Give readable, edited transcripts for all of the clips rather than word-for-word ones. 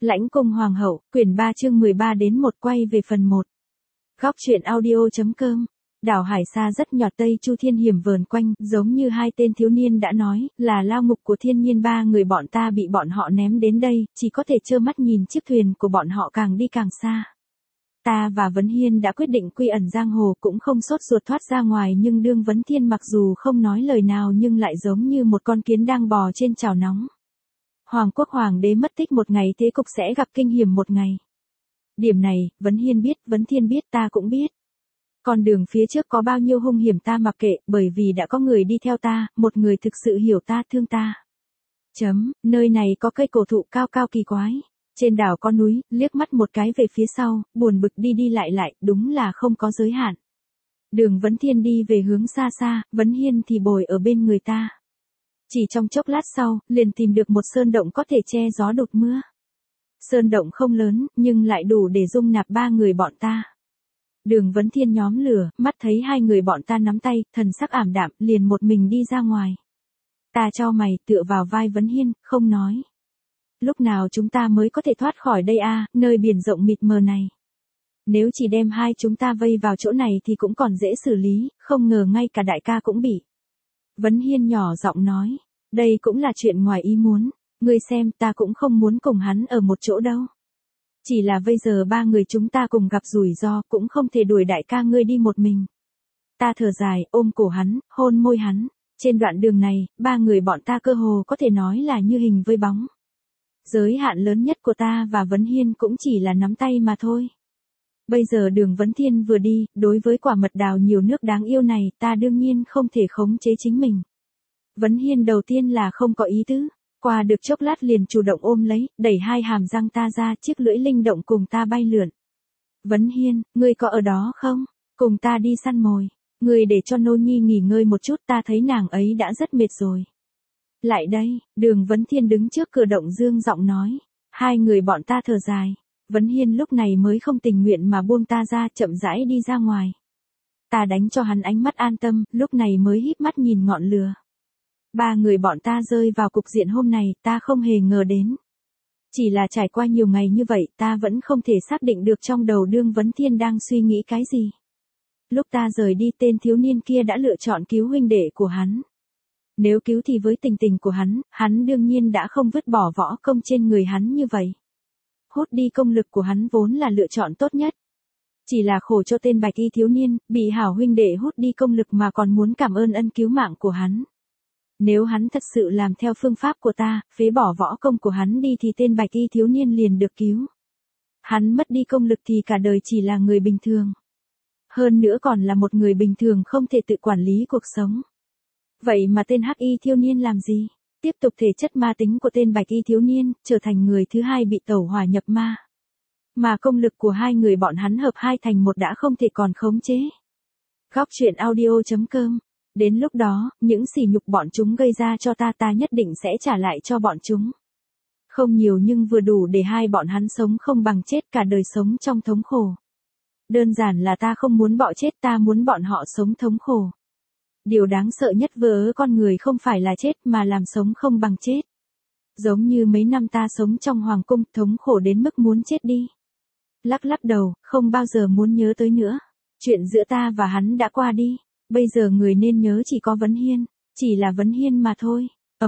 Lãnh cung hoàng hậu, quyển 3 chương 13 đến 1 quay về phần 1. Góc truyện audio.com. Đảo Hải Sa rất nhọt Tây Chu Thiên hiểm vờn quanh, giống như hai tên thiếu niên đã nói, là lao ngục của thiên nhiên. Ba người bọn ta bị bọn họ ném đến đây, chỉ có thể trơ mắt nhìn chiếc thuyền của bọn họ càng đi càng xa. Ta và Vấn Hiên đã quyết định quy ẩn giang hồ, cũng không sốt ruột thoát ra ngoài, nhưng Đương Vấn Thiên mặc dù không nói lời nào nhưng lại giống như một con kiến đang bò trên chảo nóng. Hoàng quốc hoàng đế mất tích một ngày, thế cục sẽ gặp kinh hiểm một ngày. Điểm này, Vấn Hiên biết, Vấn Thiên biết, ta cũng biết. Con đường phía trước có bao nhiêu hung hiểm ta mặc kệ, bởi vì đã có người đi theo ta, một người thực sự hiểu ta, thương ta. Nơi này có cây cổ thụ cao cao kỳ quái. Trên đảo có núi, liếc mắt một cái về phía sau, buồn bực đi đi lại, đúng là không có giới hạn. Đường Vấn Thiên đi về hướng xa xa, Vấn Hiên thì bồi ở bên người ta. Chỉ trong chốc lát sau, liền tìm được một sơn động có thể che gió đột mưa. Sơn động không lớn, nhưng lại đủ để dung nạp ba người bọn ta. Đường Vấn Thiên nhóm lửa, mắt thấy hai người bọn ta nắm tay, thần sắc ảm đạm, liền một mình đi ra ngoài. Ta chau mày, tựa vào vai Vấn Hiên, không nói. Lúc nào chúng ta mới có thể thoát khỏi đây a, nơi biển rộng mịt mờ này. Nếu chỉ đem hai chúng ta vây vào chỗ này thì cũng còn dễ xử lý, không ngờ ngay cả đại ca cũng bị. Vấn Hiên nhỏ giọng nói, đây cũng là chuyện ngoài ý muốn, ngươi xem ta cũng không muốn cùng hắn ở một chỗ đâu. Chỉ là bây giờ ba người chúng ta cùng gặp rủi ro, cũng không thể đuổi đại ca ngươi đi một mình. Ta thở dài, ôm cổ hắn, hôn môi hắn. Trên đoạn đường này, ba người bọn ta cơ hồ có thể nói là như hình với bóng. Giới hạn lớn nhất của ta và Vấn Hiên cũng chỉ là nắm tay mà thôi. Bây giờ Đường Vấn Thiên vừa đi, đối với quả mật đào nhiều nước đáng yêu này, ta đương nhiên không thể khống chế chính mình. Vấn Hiên đầu tiên là không có ý tứ, qua được chốc lát liền chủ động ôm lấy, đẩy hai hàm răng ta ra, chiếc lưỡi linh động cùng ta bay lượn. Vấn Hiên, ngươi có ở đó không? Cùng ta đi săn mồi. Ngươi để cho Nô Nhi nghỉ ngơi một chút, ta thấy nàng ấy đã rất mệt rồi. Lại đây, Đường Vấn Thiên đứng trước cửa động dương giọng nói. Hai người bọn ta thở dài. Vấn Hiên lúc này mới không tình nguyện mà buông ta ra, chậm rãi đi ra ngoài. Ta đánh cho hắn ánh mắt an tâm, lúc này mới híp mắt nhìn ngọn lửa. Ba người bọn ta rơi vào cục diện hôm này, ta không hề ngờ đến. Chỉ là trải qua nhiều ngày như vậy, ta vẫn không thể xác định được trong đầu Đương Vấn Thiên đang suy nghĩ cái gì. Lúc ta rời đi, tên thiếu niên kia đã lựa chọn cứu huynh đệ của hắn. Nếu cứu thì với tình tình của hắn đương nhiên đã không vứt bỏ võ công trên người hắn như vậy. Hút đi công lực của hắn vốn là lựa chọn tốt nhất. Chỉ là khổ cho tên bạch y thiếu niên, bị hảo huynh đệ hút đi công lực mà còn muốn cảm ơn ân cứu mạng của hắn. Nếu hắn thật sự làm theo phương pháp của ta, phế bỏ võ công của hắn đi thì tên bạch y thiếu niên liền được cứu. Hắn mất đi công lực thì cả đời chỉ là người bình thường. Hơn nữa còn là một người bình thường không thể tự quản lý cuộc sống. Vậy mà tên hắc y thiếu niên làm gì? Tiếp tục thể chất ma tính của tên bạch y thiếu niên, trở thành người thứ hai bị tẩu hỏa nhập ma. Mà công lực của hai người bọn hắn hợp hai thành một đã không thể còn khống chế. Góc truyện audio.com. Đến lúc đó, những sỉ nhục bọn chúng gây ra cho ta nhất định sẽ trả lại cho bọn chúng. Không nhiều nhưng vừa đủ để hai bọn hắn sống không bằng chết, cả đời sống trong thống khổ. Đơn giản là ta không muốn bọn chết, ta muốn bọn họ sống thống khổ. Điều đáng sợ nhất với con người không phải là chết mà làm sống không bằng chết. Giống như mấy năm ta sống trong hoàng cung, thống khổ đến mức muốn chết đi. Lắc lắc đầu, không bao giờ muốn nhớ tới nữa. Chuyện giữa ta và hắn đã qua đi. Bây giờ người nên nhớ chỉ có Vấn Hiên. Chỉ là Vấn Hiên mà thôi.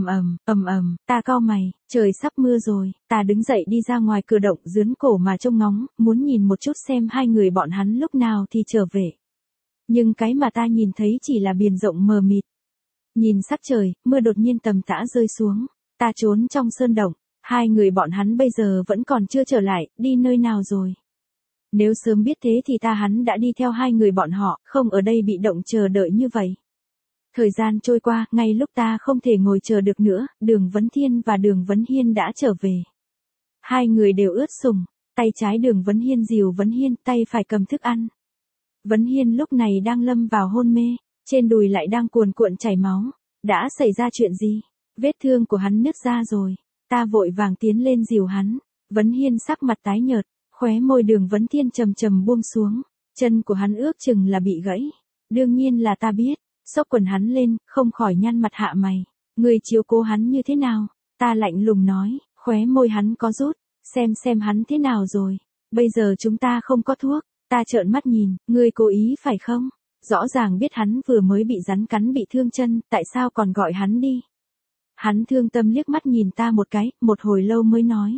Ta cau mày, trời sắp mưa rồi. Ta đứng dậy đi ra ngoài cửa động, dướn cổ mà trông ngóng, muốn nhìn một chút xem hai người bọn hắn lúc nào thì trở về. Nhưng cái mà ta nhìn thấy chỉ là biển rộng mờ mịt. Nhìn sắc trời, mưa đột nhiên tầm tã rơi xuống. Ta trốn trong sơn động. Hai người bọn hắn bây giờ vẫn còn chưa trở lại, đi nơi nào rồi? Nếu sớm biết thế thì hắn đã đi theo hai người bọn họ, không ở đây bị động chờ đợi như vậy. Thời gian trôi qua, ngay lúc ta không thể ngồi chờ được nữa, Đường Vấn Thiên và Đường Vấn Hiên đã trở về. Hai người đều ướt sũng, tay trái Đường Vấn Hiên dìu Vấn Hiên, tay phải cầm thức ăn. Vấn Hiên lúc này đang lâm vào hôn mê, trên đùi lại đang cuồn cuộn chảy máu. Đã xảy ra chuyện gì? Vết thương của hắn nứt ra rồi. Ta vội vàng tiến lên dìu hắn. Vấn Hiên sắc mặt tái nhợt, khóe môi Đường Vấn Thiên chầm chầm buông xuống. Chân của hắn ước chừng là bị gãy. Đương nhiên là ta biết. Xốc quần hắn lên, không khỏi nhăn mặt hạ mày. Người chiếu cố hắn như thế nào? Ta lạnh lùng nói, khóe môi hắn có rút. xem hắn thế nào rồi. Bây giờ chúng ta không có thuốc. Ta trợn mắt nhìn, ngươi cố ý phải không? Rõ ràng biết hắn vừa mới bị rắn cắn bị thương chân, tại sao còn gọi hắn đi? Hắn thương tâm liếc mắt nhìn ta một cái, một hồi lâu mới nói.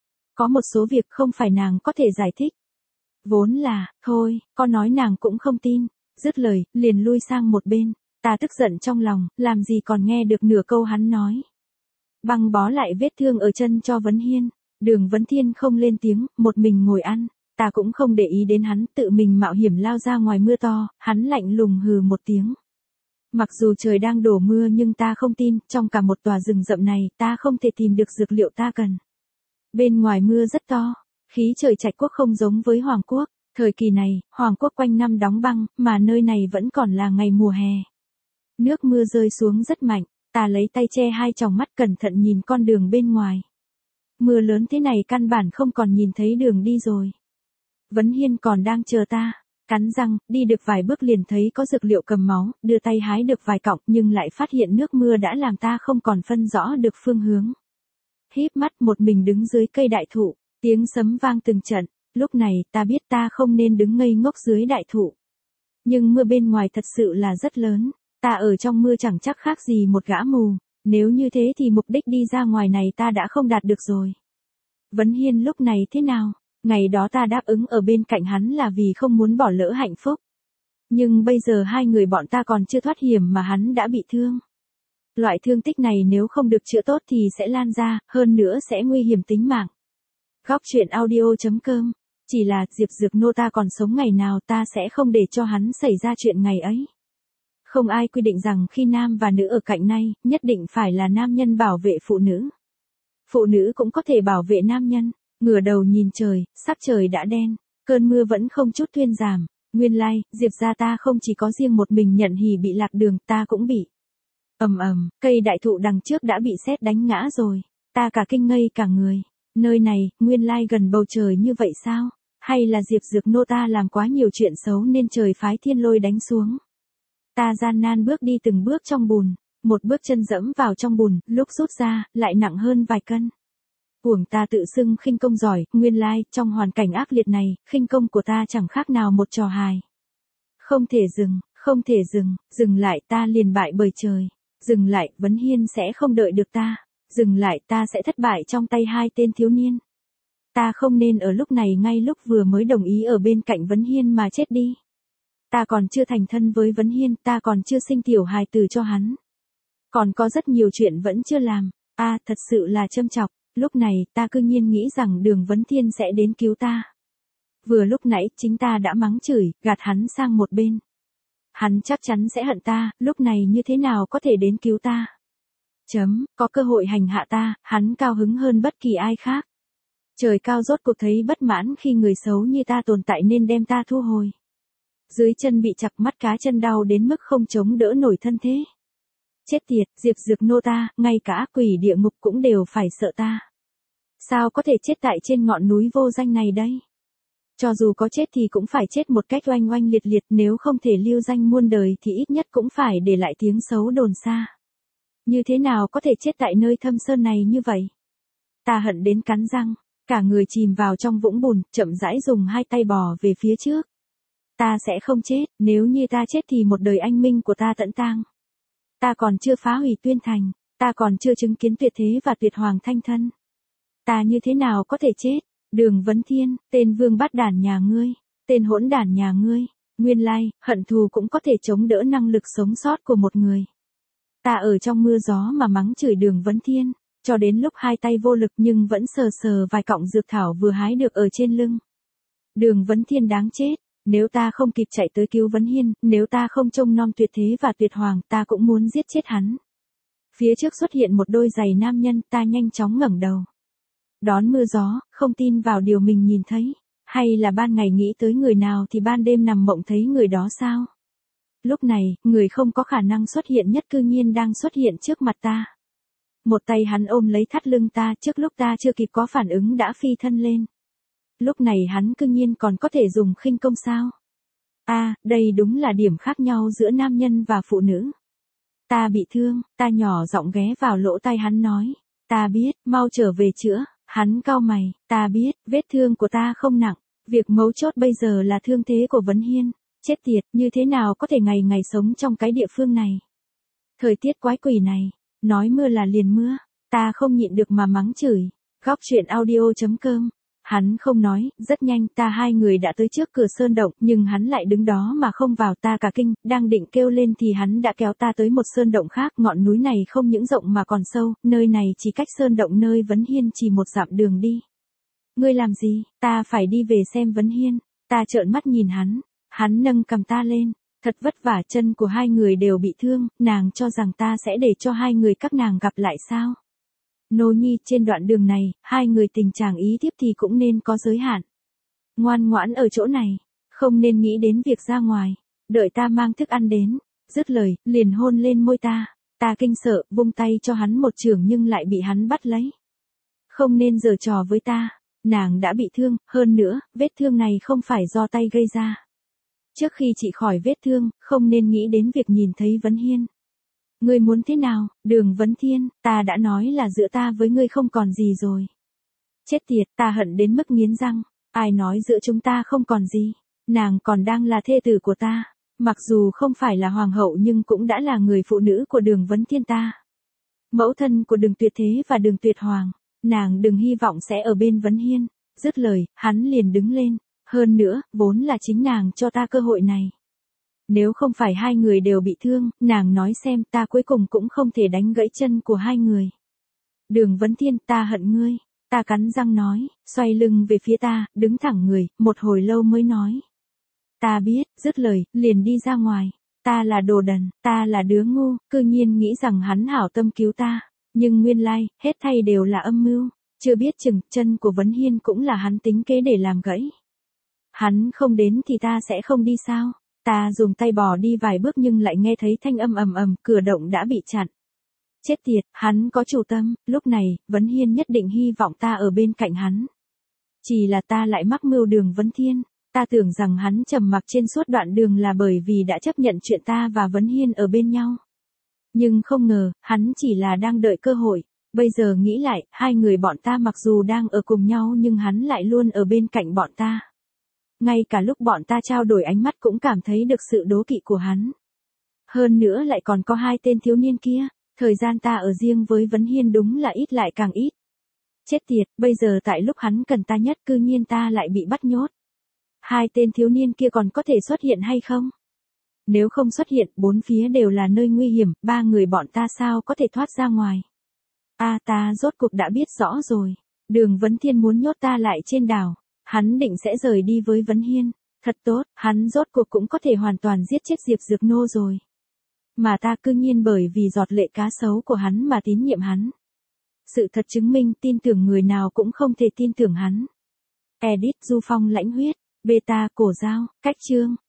Có một số việc không phải nàng có thể giải thích. Vốn là, thôi, con nói nàng cũng không tin. Dứt lời, liền lui sang một bên. Ta tức giận trong lòng, làm gì còn nghe được nửa câu hắn nói. Băng bó lại vết thương ở chân cho Vấn Hiên. Đường Vấn Thiên không lên tiếng, một mình ngồi ăn. Ta cũng không để ý đến hắn, tự mình mạo hiểm lao ra ngoài mưa to, hắn lạnh lùng hừ một tiếng. Mặc dù trời đang đổ mưa nhưng ta không tin, trong cả một tòa rừng rậm này, ta không thể tìm được dược liệu ta cần. Bên ngoài mưa rất to, khí trời Trạch Quốc không giống với Hoàng Quốc. Thời kỳ này, Hoàng Quốc quanh năm đóng băng, mà nơi này vẫn còn là ngày mùa hè. Nước mưa rơi xuống rất mạnh, ta lấy tay che hai tròng mắt cẩn thận nhìn con đường bên ngoài. Mưa lớn thế này căn bản không còn nhìn thấy đường đi rồi. Vấn Hiên còn đang chờ ta, cắn răng, đi được vài bước liền thấy có dược liệu cầm máu, đưa tay hái được vài cọng nhưng lại phát hiện nước mưa đã làm ta không còn phân rõ được phương hướng. Híp mắt một mình đứng dưới cây đại thụ, tiếng sấm vang từng trận, lúc này ta biết ta không nên đứng ngây ngốc dưới đại thụ. Nhưng mưa bên ngoài thật sự là rất lớn, ta ở trong mưa chẳng chắc khác gì một gã mù, nếu như thế thì mục đích đi ra ngoài này ta đã không đạt được rồi. Vấn Hiên lúc này thế nào? Ngày đó ta đáp ứng ở bên cạnh hắn là vì không muốn bỏ lỡ hạnh phúc. Nhưng bây giờ hai người bọn ta còn chưa thoát hiểm mà hắn đã bị thương. Loại thương tích này nếu không được chữa tốt thì sẽ lan ra, hơn nữa sẽ nguy hiểm tính mạng. Góc truyện audio.com. Chỉ là Diệp Dược Nô ta còn sống ngày nào ta sẽ không để cho hắn xảy ra chuyện ngày ấy. Không ai quy định rằng khi nam và nữ ở cạnh nhau, nhất định phải là nam nhân bảo vệ phụ nữ. Phụ nữ cũng có thể bảo vệ nam nhân. Ngửa đầu nhìn trời, sắc trời đã đen, cơn mưa vẫn không chút thuyên giảm. Nguyên lai, Diệp gia ta không chỉ có riêng một mình nhận hỉ bị lạc đường, ta cũng bị. Cây đại thụ đằng trước đã bị sét đánh ngã rồi. Ta cả kinh ngây cả người. Nơi này, nguyên lai gần bầu trời như vậy sao? Hay là Diệp Dược Nô ta làm quá nhiều chuyện xấu nên trời phái thiên lôi đánh xuống? Ta gian nan bước đi từng bước trong bùn, một bước chân dẫm vào trong bùn, lúc rút ra, lại nặng hơn vài cân. Uổng ta tự xưng khinh công giỏi, nguyên lai, trong hoàn cảnh ác liệt này, khinh công của ta chẳng khác nào một trò hài. Không thể dừng lại ta liền bại bởi trời. Dừng lại, Vấn Hiên sẽ không đợi được ta. Dừng lại, ta sẽ thất bại trong tay hai tên thiếu niên. Ta không nên ở lúc này ngay lúc vừa mới đồng ý ở bên cạnh Vấn Hiên mà chết đi. Ta còn chưa thành thân với Vấn Hiên, ta còn chưa sinh tiểu hài tử cho hắn. Còn có rất nhiều chuyện vẫn chưa làm. Thật sự là châm chọc. Lúc này, ta cư nhiên nghĩ rằng Đường Vấn Thiên sẽ đến cứu ta. Vừa lúc nãy, chính ta đã mắng chửi, gạt hắn sang một bên. Hắn chắc chắn sẽ hận ta, lúc này như thế nào có thể đến cứu ta. Có cơ hội hành hạ ta, hắn cao hứng hơn bất kỳ ai khác. Trời cao rốt cuộc thấy bất mãn khi người xấu như ta tồn tại nên đem ta thu hồi. Dưới chân bị chặt mắt cá chân đau đến mức không chống đỡ nổi thân thế. Chết tiệt, Diệp Dược Nô ta, ngay cả ác quỷ địa ngục cũng đều phải sợ ta. Sao có thể chết tại trên ngọn núi vô danh này đây? Cho dù có chết thì cũng phải chết một cách oanh oanh liệt liệt, nếu không thể lưu danh muôn đời thì ít nhất cũng phải để lại tiếng xấu đồn xa. Như thế nào có thể chết tại nơi thâm sơn này như vậy? Ta hận đến cắn răng, cả người chìm vào trong vũng bùn, chậm rãi dùng hai tay bò về phía trước. Ta sẽ không chết, nếu như ta chết thì một đời anh minh của ta tận tang. Ta còn chưa phá hủy Tuyên Thành, ta còn chưa chứng kiến tuyệt thế và tuyệt hoàng thanh thân. Ta như thế nào có thể chết? Đường Vấn Thiên, tên vương bát đản nhà ngươi, tên hỗn đản nhà ngươi, nguyên lai, hận thù cũng có thể chống đỡ năng lực sống sót của một người. Ta ở trong mưa gió mà mắng chửi Đường Vấn Thiên, cho đến lúc hai tay vô lực nhưng vẫn sờ sờ vài cọng dược thảo vừa hái được ở trên lưng. Đường Vấn Thiên đáng chết, nếu ta không kịp chạy tới cứu Vấn Hiên, nếu ta không trông nom tuyệt thế và tuyệt hoàng, ta cũng muốn giết chết hắn. Phía trước xuất hiện một đôi giày nam nhân, ta nhanh chóng ngẩng đầu. Đón mưa gió, không tin vào điều mình nhìn thấy, hay là ban ngày nghĩ tới người nào thì ban đêm nằm mộng thấy người đó sao? Lúc này, người không có khả năng xuất hiện nhất cư nhiên đang xuất hiện trước mặt ta. Một tay hắn ôm lấy thắt lưng ta trước lúc ta chưa kịp có phản ứng đã phi thân lên. Lúc này hắn cư nhiên còn có thể dùng khinh công sao? Đây đúng là điểm khác nhau giữa nam nhân và phụ nữ. Ta bị thương, ta nhỏ giọng ghé vào lỗ tai hắn nói. Ta biết, mau trở về chữa. Hắn cau mày, ta biết, vết thương của ta không nặng. Việc mấu chốt bây giờ là thương thế của Vấn Hiên. Chết tiệt, như thế nào có thể ngày ngày sống trong cái địa phương này. Thời tiết quái quỷ này, nói mưa là liền mưa. Ta không nhịn được mà mắng chửi. Góc truyện audio.com. Hắn không nói, rất nhanh hai người đã tới trước cửa sơn động, nhưng hắn lại đứng đó mà không vào, ta cả kinh, đang định kêu lên thì hắn đã kéo ta tới một sơn động khác, ngọn núi này không những rộng mà còn sâu, nơi này chỉ cách sơn động nơi Vấn Hiên chỉ một dặm đường đi. Ngươi làm gì, ta phải đi về xem Vấn Hiên, ta trợn mắt nhìn hắn nâng cầm ta lên, thật vất vả, chân của hai người đều bị thương, nàng cho rằng ta sẽ để cho hai người các nàng gặp lại sao? Nô nhi, trên đoạn đường này, hai người tình chàng ý tiếp thì cũng nên có giới hạn. Ngoan ngoãn ở chỗ này, không nên nghĩ đến việc ra ngoài, đợi ta mang thức ăn đến. Dứt lời, liền hôn lên môi ta. Ta kinh sợ, vung tay cho hắn một chưởng nhưng lại bị hắn bắt lấy. Không nên giở trò với ta, nàng đã bị thương, hơn nữa, vết thương này không phải do tay gây ra. Trước khi chị khỏi vết thương, không nên nghĩ đến việc nhìn thấy Vấn Hiên. Ngươi muốn thế nào, Đường Vấn Thiên, ta đã nói là giữa ta với ngươi không còn gì rồi. Chết tiệt, ta hận đến mức nghiến răng, ai nói giữa chúng ta không còn gì, nàng còn đang là thê tử của ta, mặc dù không phải là hoàng hậu nhưng cũng đã là người phụ nữ của Đường Vấn Thiên ta. Mẫu thân của Đường Tuyệt Thế và Đường Tuyệt Hoàng, nàng đừng hy vọng sẽ ở bên Vấn Hiên. Dứt lời, hắn liền đứng lên, hơn nữa, vốn là chính nàng cho ta cơ hội này. Nếu không phải hai người đều bị thương, nàng nói xem, ta cuối cùng cũng không thể đánh gãy chân của hai người. Đường Vấn Thiên, ta hận ngươi. Ta cắn răng nói, xoay lưng về phía ta, đứng thẳng người, một hồi lâu mới nói. Ta biết, dứt lời, liền đi ra ngoài. Ta là đồ đần, ta là đứa ngu, cư nhiên nghĩ rằng hắn hảo tâm cứu ta. Nhưng nguyên lai, hết thảy đều là âm mưu. Chưa biết chừng, chân của Vấn Hiên cũng là hắn tính kế để làm gãy. Hắn không đến thì ta sẽ không đi sao? Ta dùng tay bò đi vài bước nhưng lại nghe thấy thanh âm ầm ầm, cửa động đã bị chặn. Chết tiệt, hắn có chủ tâm, lúc này, Vấn Hiên nhất định hy vọng ta ở bên cạnh hắn. Chỉ là ta lại mắc mưu Đường Vấn Thiên, ta tưởng rằng hắn trầm mặc trên suốt đoạn đường là bởi vì đã chấp nhận chuyện ta và Vấn Hiên ở bên nhau. Nhưng không ngờ, hắn chỉ là đang đợi cơ hội, bây giờ nghĩ lại, hai người bọn ta mặc dù đang ở cùng nhau nhưng hắn lại luôn ở bên cạnh bọn ta. Ngay cả lúc bọn ta trao đổi ánh mắt cũng cảm thấy được sự đố kỵ của hắn. Hơn nữa lại còn có hai tên thiếu niên kia, thời gian ta ở riêng với Vấn Hiên đúng là ít lại càng ít. Chết tiệt, bây giờ tại lúc hắn cần ta nhất cư nhiên ta lại bị bắt nhốt. Hai tên thiếu niên kia còn có thể xuất hiện hay không? Nếu không xuất hiện, bốn phía đều là nơi nguy hiểm, ba người bọn ta sao có thể thoát ra ngoài? Ta rốt cuộc đã biết rõ rồi. Đường Vấn Thiên muốn nhốt ta lại trên đảo. Hắn định sẽ rời đi với Vấn Hiên. Thật tốt, hắn rốt cuộc cũng có thể hoàn toàn giết chết Diệp Dược Nô rồi. Mà ta cư nhiên bởi vì giọt lệ cá sấu của hắn mà tín nhiệm hắn. Sự thật chứng minh tin tưởng người nào cũng không thể tin tưởng hắn. Edit Du Phong lãnh huyết, beta cổ dao, cách chương.